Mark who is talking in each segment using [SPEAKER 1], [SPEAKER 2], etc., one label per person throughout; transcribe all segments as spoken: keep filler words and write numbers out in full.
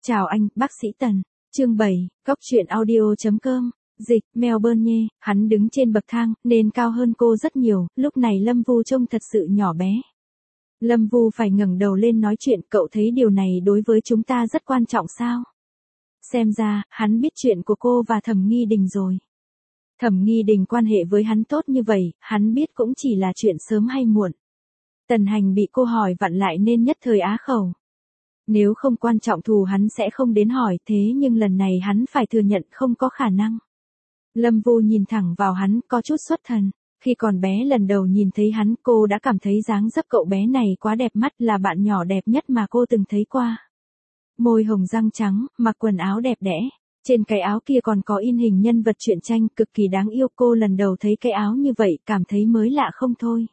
[SPEAKER 1] Chào anh, bác sĩ Tần. Chương bảy, Góc truyện audio chấm com. Dịch, Melbourne nhé, hắn đứng trên bậc thang, nên cao hơn cô rất nhiều, lúc này Lâm Vu trông thật sự nhỏ bé. Lâm Vu phải ngẩng đầu lên nói chuyện, cậu thấy điều này đối với chúng ta rất quan trọng sao? Xem ra, hắn biết chuyện của cô và Thẩm Nghi Đình rồi. Thẩm Nghi Đình quan hệ với hắn tốt như vậy, hắn biết cũng chỉ là chuyện sớm hay muộn. Tần Hành bị cô hỏi vặn lại nên nhất thời á khẩu. Nếu không quan trọng thù hắn sẽ không đến hỏi, thế nhưng lần này hắn phải thừa nhận không có khả năng. Lâm Vu nhìn thẳng vào hắn, có chút xuất thần. Khi còn bé lần đầu nhìn thấy hắn, cô đã cảm thấy dáng dấp cậu bé này quá đẹp mắt, là bạn nhỏ đẹp nhất mà cô từng thấy qua. Môi hồng răng trắng, mặc quần áo đẹp đẽ. Trên cái áo kia còn có in hình nhân vật truyện tranh cực kỳ đáng yêu. Cô lần đầu thấy cái áo như vậy, cảm thấy mới lạ không thôi.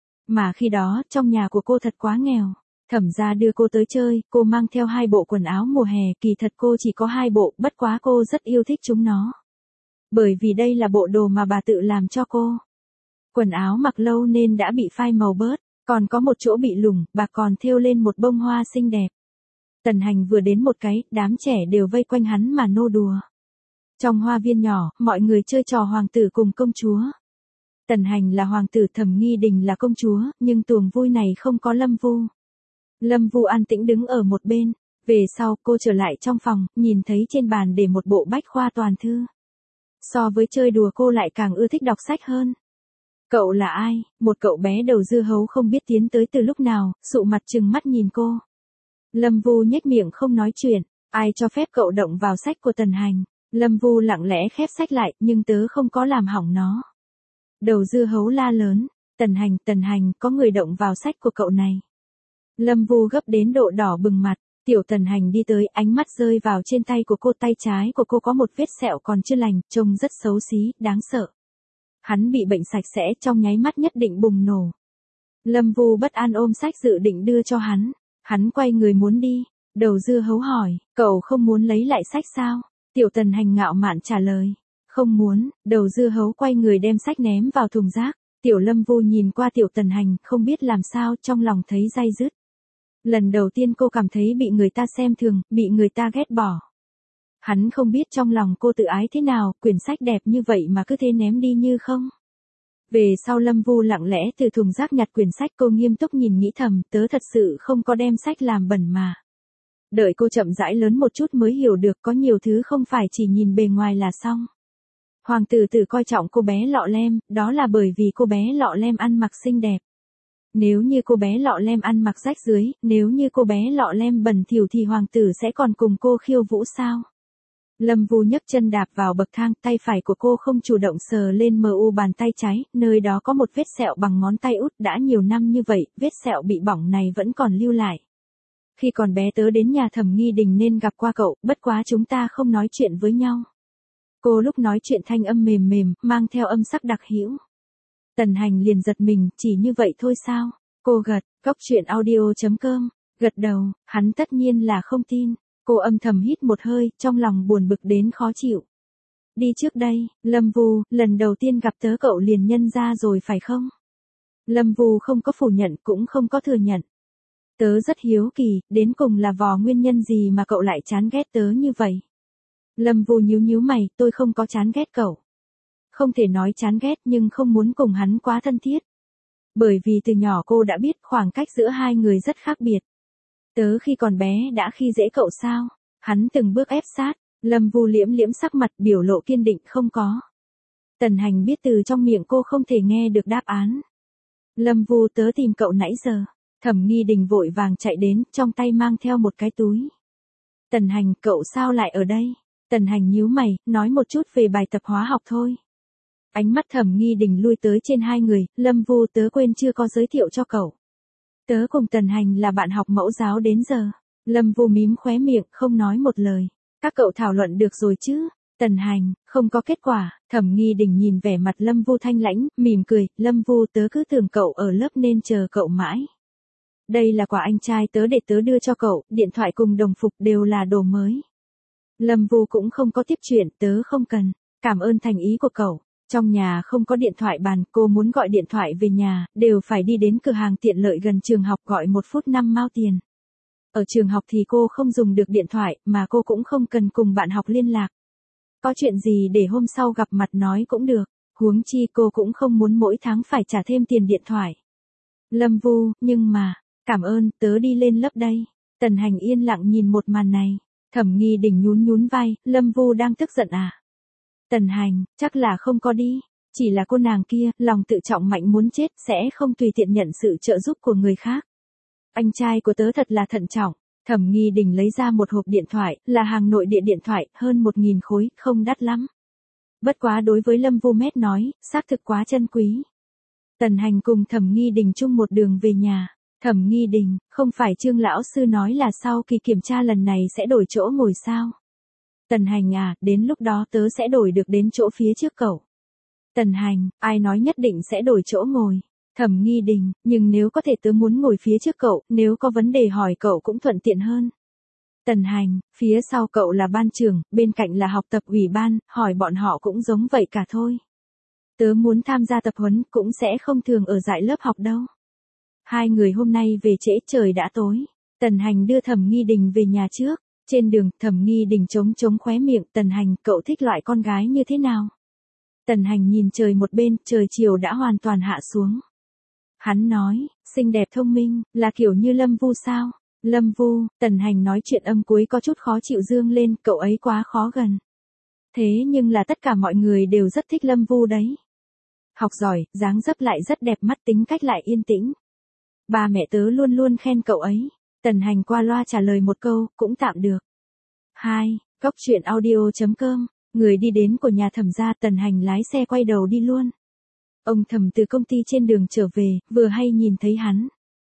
[SPEAKER 1] Mà khi đó, trong nhà của cô thật quá nghèo. Thẩm gia đưa cô tới chơi, cô mang theo hai bộ quần áo mùa hè, kỳ thật cô chỉ có hai bộ, bất quá cô rất yêu thích chúng nó. Bởi vì đây là bộ đồ mà bà tự làm cho cô. Quần áo mặc lâu nên đã bị phai màu bớt, còn có một chỗ bị lủng, bà còn thêu lên một bông hoa xinh đẹp. Tần Hành vừa đến một cái, đám trẻ đều vây quanh hắn mà nô đùa. Trong hoa viên nhỏ, mọi người chơi trò hoàng tử cùng công chúa. Tần Hành là hoàng tử, Thẩm Nghi Đình là công chúa, nhưng tuồng vui này không có Lâm Vu. Lâm Vu an tĩnh đứng ở một bên, về sau cô trở lại trong phòng, nhìn thấy trên bàn để một bộ bách khoa toàn thư. So với chơi đùa cô lại càng ưa thích đọc sách hơn. Cậu là ai? Một cậu bé đầu dưa hấu không biết tiến tới từ lúc nào, sụ mặt trừng mắt nhìn cô. Lâm Vu nhếch miệng không nói chuyện, ai cho phép cậu động vào sách của Tần Hành. Lâm Vu lặng lẽ khép sách lại, nhưng tớ không có làm hỏng nó. Đầu dưa hấu la lớn, Tần Hành, Tần Hành, có người động vào sách của cậu này. Lâm Vu gấp đến độ đỏ bừng mặt, tiểu Tần Hành đi tới, ánh mắt rơi vào trên tay của cô, tay trái của cô có một vết sẹo còn chưa lành, trông rất xấu xí, đáng sợ. Hắn bị bệnh sạch sẽ, trong nháy mắt nhất định bùng nổ. Lâm Vu bất an ôm sách dự định đưa cho hắn, hắn quay người muốn đi, đầu dưa hấu hỏi, cậu không muốn lấy lại sách sao? Tiểu Tần Hành ngạo mạn trả lời, không muốn, đầu dưa hấu quay người đem sách ném vào thùng rác. Tiểu Lâm Vu nhìn qua tiểu Tần Hành, không biết làm sao, trong lòng thấy day dứt. Lần đầu tiên cô cảm thấy bị người ta xem thường, bị người ta ghét bỏ. Hắn không biết trong lòng cô tự ái thế nào, quyển sách đẹp như vậy mà cứ thế ném đi như không. Về sau Lâm Vu lặng lẽ từ thùng rác nhặt quyển sách, cô nghiêm túc nhìn nghĩ thầm, tớ thật sự không có đem sách làm bẩn mà. Đợi cô chậm rãi lớn một chút mới hiểu được có nhiều thứ không phải chỉ nhìn bề ngoài là xong. Hoàng tử tử coi trọng cô bé Lọ Lem, đó là bởi vì cô bé Lọ Lem ăn mặc xinh đẹp. Nếu như cô bé Lọ Lem ăn mặc rách rưới, nếu như cô bé Lọ Lem bẩn thỉu thì hoàng tử sẽ còn cùng cô khiêu vũ sao? Lâm Vu nhấc chân đạp vào bậc thang, tay phải của cô không chủ động sờ lên mờ u bàn tay trái, nơi đó có một vết sẹo bằng ngón tay út, đã nhiều năm như vậy, vết sẹo bị bỏng này vẫn còn lưu lại. Khi còn bé tớ đến nhà Thẩm Nghi Đình nên gặp qua cậu, bất quá chúng ta không nói chuyện với nhau. Cô lúc nói chuyện thanh âm mềm mềm, mang theo âm sắc đặc hữu. Tần Hành liền giật mình, chỉ như vậy thôi sao? Cô gật, Góc truyện audio chấm com, gật đầu, hắn tất nhiên là không tin. Cô âm thầm hít một hơi, trong lòng buồn bực đến khó chịu. Đi trước đây, Lâm Vu, lần đầu tiên gặp tớ cậu liền nhân ra rồi phải không? Lâm Vu không có phủ nhận cũng không có thừa nhận. Tớ rất hiếu kỳ, đến cùng là vò nguyên nhân gì mà cậu lại chán ghét tớ như vậy? Lâm Vu nhíu nhíu mày, tôi không có chán ghét cậu. Không thể nói chán ghét nhưng không muốn cùng hắn quá thân thiết. Bởi vì từ nhỏ cô đã biết khoảng cách giữa hai người rất khác biệt. Tớ khi còn bé đã khi dễ cậu sao? Hắn từng bước ép sát, Lâm Vu liễm liễm sắc mặt biểu lộ kiên định không có. Tần Hành biết từ trong miệng cô không thể nghe được đáp án. Lâm Vu tớ tìm cậu nãy giờ. Thẩm Nghi Đình vội vàng chạy đến, trong tay mang theo một cái túi. Tần Hành, cậu sao lại ở đây? Tần Hành nhíu mày, nói một chút về bài tập hóa học thôi. Ánh mắt Thẩm Nghi Đình lui tới trên hai người, Lâm Vu tớ quên chưa có giới thiệu cho cậu. Tớ cùng Tần Hành là bạn học mẫu giáo đến giờ. Lâm Vu mím khóe miệng, không nói một lời. Các cậu thảo luận được rồi chứ? Tần Hành, không có kết quả. Thẩm Nghi Đình nhìn vẻ mặt Lâm Vu thanh lãnh, mỉm cười, Lâm Vu tớ cứ tưởng cậu ở lớp nên chờ cậu mãi. Đây là quà anh trai tớ để tớ đưa cho cậu, điện thoại cùng đồng phục đều là đồ mới. Lâm Vu cũng không có tiếp chuyện, tớ không cần. Cảm ơn thành ý của cậu. Trong nhà không có điện thoại bàn, cô muốn gọi điện thoại về nhà, đều phải đi đến cửa hàng tiện lợi gần trường học gọi một phút năm mao tiền. Ở trường học thì cô không dùng được điện thoại, mà cô cũng không cần cùng bạn học liên lạc. Có chuyện gì để hôm sau gặp mặt nói cũng được, huống chi cô cũng không muốn mỗi tháng phải trả thêm tiền điện thoại. Lâm Vu, nhưng mà, cảm ơn, tớ đi lên lớp đây. Tần Hành yên lặng nhìn một màn này. Thẩm Nghi Đình nhún nhún vai, Lâm Vu đang tức giận à? Tần Hành, chắc là không có đi. Chỉ là cô nàng kia, lòng tự trọng mạnh muốn chết, sẽ không tùy tiện nhận sự trợ giúp của người khác. Anh trai của tớ thật là thận trọng. Thẩm Nghi Đình lấy ra một hộp điện thoại, là hàng nội địa điện thoại, hơn một nghìn khối, không đắt lắm. Bất quá đối với Lâm Vu Mét nói, xác thực quá chân quý. Tần Hành cùng Thẩm Nghi Đình chung một đường về nhà. Thẩm Nghi Đình, không phải Trương lão sư nói là sau kỳ kiểm tra lần này sẽ đổi chỗ ngồi sao? Tần Hành à, đến lúc đó tớ sẽ đổi được đến chỗ phía trước cậu. Tần Hành, ai nói nhất định sẽ đổi chỗ ngồi? Thẩm Nghi Đình, nhưng nếu có thể tớ muốn ngồi phía trước cậu, nếu có vấn đề hỏi cậu cũng thuận tiện hơn. Tần Hành, phía sau cậu là ban trưởng, bên cạnh là học tập ủy ban, hỏi bọn họ cũng giống vậy cả thôi. Tớ muốn tham gia tập huấn, cũng sẽ không thường ở dạy lớp học đâu. Hai người hôm nay về trễ, trời đã tối. Tần Hành đưa Thẩm Nghi Đình về nhà trước. Trên đường, Thẩm Nghi Đình chống chống khóe miệng, Tần Hành, cậu thích loại con gái như thế nào? Tần Hành nhìn trời một bên, trời chiều đã hoàn toàn hạ xuống. Hắn nói, xinh đẹp thông minh, là kiểu như Lâm Vu sao? Lâm Vu, Tần Hành nói chuyện âm cuối có chút khó chịu dương lên, cậu ấy quá khó gần. Thế nhưng là tất cả mọi người đều rất thích Lâm Vu đấy. Học giỏi, dáng dấp lại rất đẹp mắt, tính cách lại yên tĩnh. Ba mẹ tớ luôn luôn khen cậu ấy. Tần Hành qua loa trả lời một câu, cũng tạm được. hai. Góc truyện audio chấm com, người đi đến của nhà Thẩm gia, Tần Hành lái xe quay đầu đi luôn. Ông Thẩm từ công ty trên đường trở về, vừa hay nhìn thấy hắn.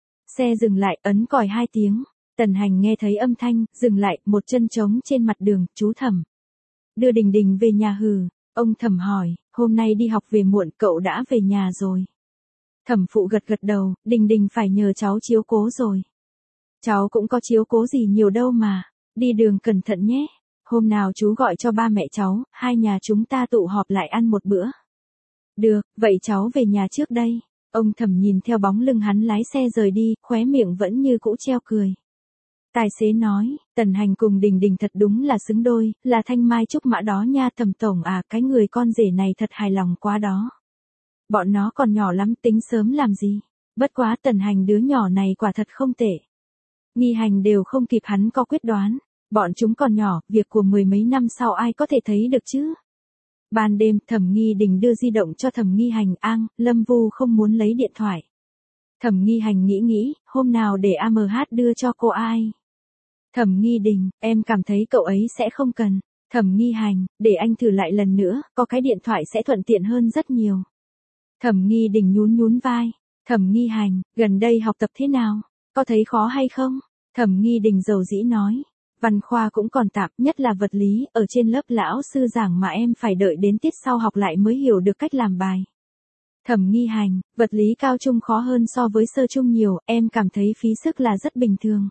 [SPEAKER 1] Xe dừng lại, ấn còi hai tiếng. Tần Hành nghe thấy âm thanh, dừng lại, một chân trống trên mặt đường, chú Thẩm. Đưa Đình Đình về nhà hừ. Ông Thẩm hỏi, hôm nay đi học về muộn, cậu đã về nhà rồi. Thẩm phụ gật gật đầu, Đình Đình phải nhờ cháu chiếu cố rồi. Cháu cũng có chiếu cố gì nhiều đâu mà, đi đường cẩn thận nhé. Hôm nào chú gọi cho ba mẹ cháu, hai nhà chúng ta tụ họp lại ăn một bữa. Được, vậy cháu về nhà trước đây. Ông Thẩm nhìn theo bóng lưng hắn lái xe rời đi, khóe miệng vẫn như cũ treo cười. Tài xế nói, Tần Hành cùng Đình Đình thật đúng là xứng đôi, là thanh mai trúc mã đó nha. Thẩm tổng à, cái người con rể này thật hài lòng quá đó. Bọn nó còn nhỏ lắm, tính sớm làm gì. Bất quá Tần Hành đứa nhỏ này quả thật không tệ. Nghi Hành đều không kịp hắn có quyết đoán. Bọn chúng còn nhỏ, việc của mười mấy năm sau ai có thể thấy được chứ. Ban đêm, Thẩm Nghi Đình đưa di động cho Thẩm Nghi Hành, ang, Lâm Vu không muốn lấy điện thoại. Thẩm Nghi Hành nghĩ nghĩ, hôm nào để a em hát đưa cho cô ai. Thẩm Nghi Đình, em cảm thấy cậu ấy sẽ không cần. Thẩm Nghi Hành, để anh thử lại lần nữa, có cái điện thoại sẽ thuận tiện hơn rất nhiều. Thẩm Nghi Đình nhún nhún vai. Thẩm Nghi Hành, gần đây học tập thế nào? Có thấy khó hay không? Thẩm Nghi Đình dầu dĩ nói. Văn khoa cũng còn tạm, nhất là vật lý, ở trên lớp lão sư giảng mà em phải đợi đến tiết sau học lại mới hiểu được cách làm bài. Thẩm Nghi Hành, vật lý cao trung khó hơn so với sơ trung nhiều, em cảm thấy phí sức là rất bình thường.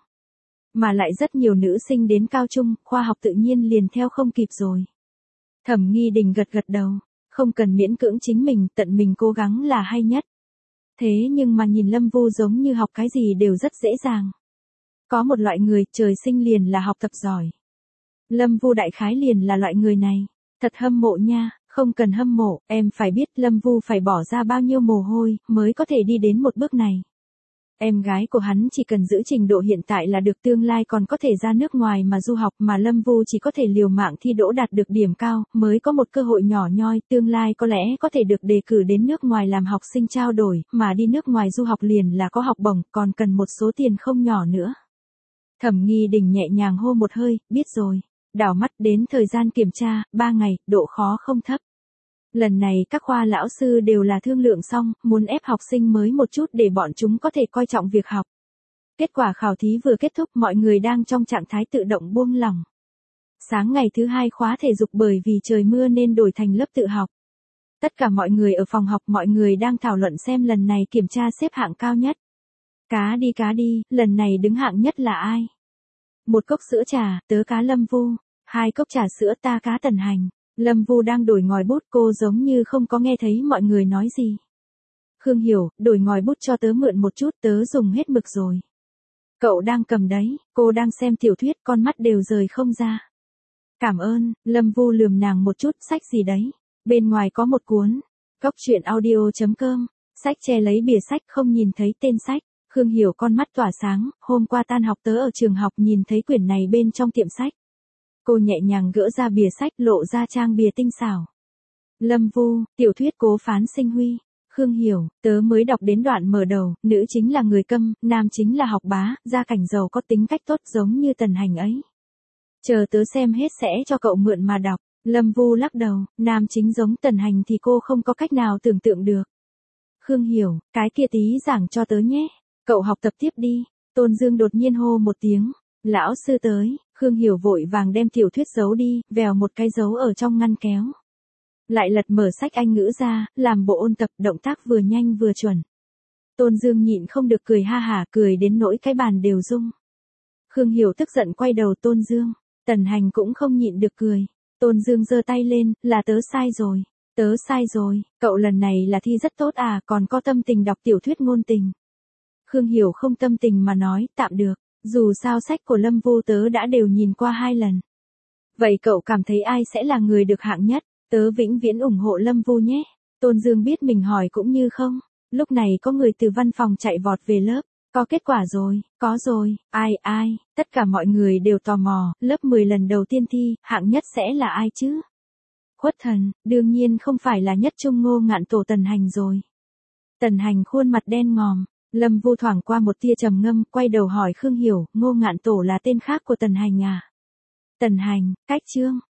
[SPEAKER 1] Mà lại rất nhiều nữ sinh đến cao trung, khoa học tự nhiên liền theo không kịp rồi. Thẩm Nghi Đình gật gật đầu, không cần miễn cưỡng chính mình, tận mình cố gắng là hay nhất. Thế nhưng mà nhìn Lâm Vu giống như học cái gì đều rất dễ dàng. Có một loại người, trời sinh liền là học tập giỏi. Lâm Vu đại khái liền là loại người này. Thật hâm mộ nha, không cần hâm mộ, em phải biết Lâm Vu phải bỏ ra bao nhiêu mồ hôi, mới có thể đi đến một bước này. Em gái của hắn chỉ cần giữ trình độ hiện tại là được, tương lai còn có thể ra nước ngoài mà du học, mà Lâm Vu chỉ có thể liều mạng thi đỗ đạt được điểm cao, mới có một cơ hội nhỏ nhoi, tương lai có lẽ có thể được đề cử đến nước ngoài làm học sinh trao đổi, mà đi nước ngoài du học liền là có học bổng, còn cần một số tiền không nhỏ nữa. Thẩm Nghi Đình nhẹ nhàng hô một hơi, biết rồi. Đảo mắt đến thời gian kiểm tra, ba ngày, độ khó không thấp. Lần này các khoa lão sư đều là thương lượng xong, muốn ép học sinh mới một chút để bọn chúng có thể coi trọng việc học. Kết quả khảo thí vừa kết thúc, mọi người đang trong trạng thái tự động buông lỏng. Sáng ngày thứ hai khóa thể dục bởi vì trời mưa nên đổi thành lớp tự học. Tất cả mọi người ở phòng học, mọi người đang thảo luận xem lần này kiểm tra xếp hạng cao nhất. Cá đi cá đi, lần này đứng hạng nhất là ai? Một cốc sữa trà, tớ cá Lâm Vu. Hai cốc trà sữa, ta cá Tần Hành. Lâm Vu đang đổi ngòi bút, cô giống như không có nghe thấy mọi người nói gì. Khương Hiểu, đổi ngòi bút cho tớ mượn một chút, tớ dùng hết mực rồi. Cậu đang cầm đấy, cô đang xem tiểu thuyết, con mắt đều rời không ra. Cảm ơn, Lâm Vu lườm nàng một chút, sách gì đấy? Bên ngoài có một cuốn. Cốc truyện audio chấm com. Sách che lấy bìa sách không nhìn thấy tên sách. Khương Hiểu con mắt tỏa sáng, hôm qua tan học tớ ở trường học nhìn thấy quyển này bên trong tiệm sách. Cô nhẹ nhàng gỡ ra bìa sách lộ ra trang bìa tinh xảo. Lâm Vu, tiểu thuyết Cố Phán Sinh Huy. Khương Hiểu, tớ mới đọc đến đoạn mở đầu, nữ chính là người câm, nam chính là học bá, gia cảnh giàu có tính cách tốt giống như Tần Hành ấy. Chờ tớ xem hết sẽ cho cậu mượn mà đọc. Lâm Vu lắc đầu, nam chính giống Tần Hành thì cô không có cách nào tưởng tượng được. Khương Hiểu, cái kia tí giảng cho tớ nhé. Cậu học tập tiếp đi. Tôn Dương đột nhiên hô một tiếng. Lão sư tới. Khương Hiểu vội vàng đem tiểu thuyết giấu đi, vèo một cái dấu ở trong ngăn kéo. Lại lật mở sách Anh ngữ ra, làm bộ ôn tập, động tác vừa nhanh vừa chuẩn. Tôn Dương nhịn không được cười ha hả, cười đến nỗi cái bàn đều rung. Khương Hiểu tức giận quay đầu Tôn Dương. Tần Hành cũng không nhịn được cười. Tôn Dương giơ tay lên, là tớ sai rồi. Tớ sai rồi, cậu lần này là thi rất tốt à, còn có tâm tình đọc tiểu thuyết ngôn tình. Khương Hiểu không tâm tình mà nói, tạm được. Dù sao sách của Lâm Vu tớ đã đều nhìn qua hai lần. Vậy cậu cảm thấy ai sẽ là người được hạng nhất? Tớ vĩnh viễn ủng hộ Lâm Vu nhé. Tôn Dương biết mình hỏi cũng như không. Lúc này có người từ văn phòng chạy vọt về lớp. Có kết quả rồi, có rồi, ai ai, tất cả mọi người đều tò mò, lớp mười lần đầu tiên thi, hạng nhất sẽ là ai chứ? Khuất Thần, đương nhiên không phải là Nhất Trung Ngô Ngạn Tổ Tần Hành rồi. Tần Hành khuôn mặt đen ngòm, Lâm Vu thoảng qua một tia trầm ngâm, quay đầu hỏi Khương Hiểu, Ngô Ngạn Tổ là tên khác của Tần Hành à? Tần Hành, cách chương.